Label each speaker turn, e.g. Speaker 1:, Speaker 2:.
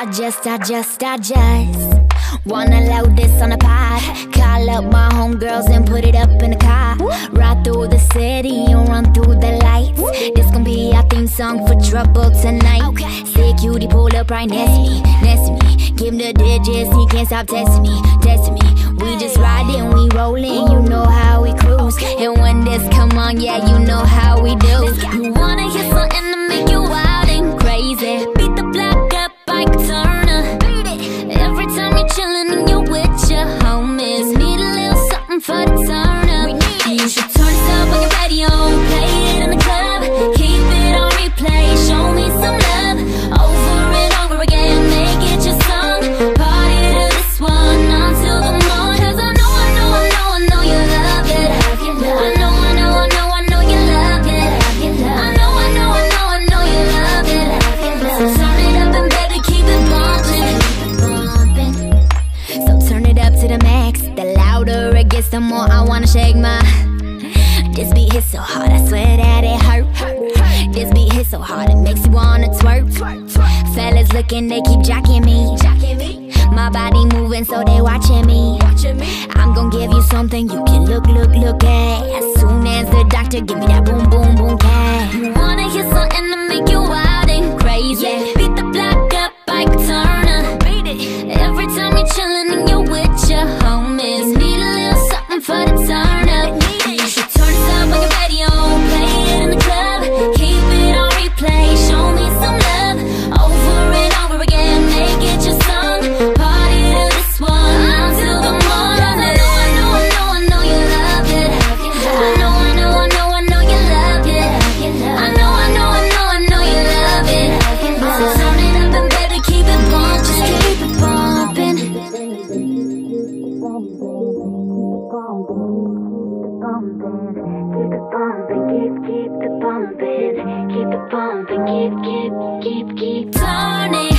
Speaker 1: I just wanna load this on a pod. Call up my homegirls and put it up in the car. Ride through the city and run through the lights. This gon' be our theme song for trouble tonight. Say cutie, pull up right next to me, next to me. Give him the digits, he can't stop testing me, testing me. We just riding, we rolling, you know how we cruise. And when this come on, yeah, you know how we do. You wanna hear something to make you wild and crazy? Beat the block up like Turner. Every time you're chillin' and you're with your homies, need a little something for the turn up. You should turn this up on your radio, play it in the club, keep it on replay, show me some love, over and over again, make it your song. Party to this one until the morning. 'Cause I know you love it. I know you love it. I know you love it. So turn it up and baby keep it bumpin'. So turn it up to the max. The louder it gets, the more I wanna shake my. This beat hits so hard, I swear that it hurt. This beat hits so hard, it makes you wanna twerk. Fellas looking, they keep jacking me. My body moving, so they watching me. I'm gon' give you something you can look at. As soon as the doctor give me that boom, boom, boom, cat. You wanna hear something to make you wild and crazy? Beat the block up like Turner. Every time you're chillin' and you're with your homies, need a little something for the turn up. You should turn this up on your radio, play it in the club, keep it on replay, show me some love, over and over again, make it your song. Party to this one until the morning. I know you love it. I know you love it. I know you love it. So turn it up and baby keep it bumpin', just keep it bumpin'. Keep it bumpin', keep it bumpin', keep it bumpin', keep turning.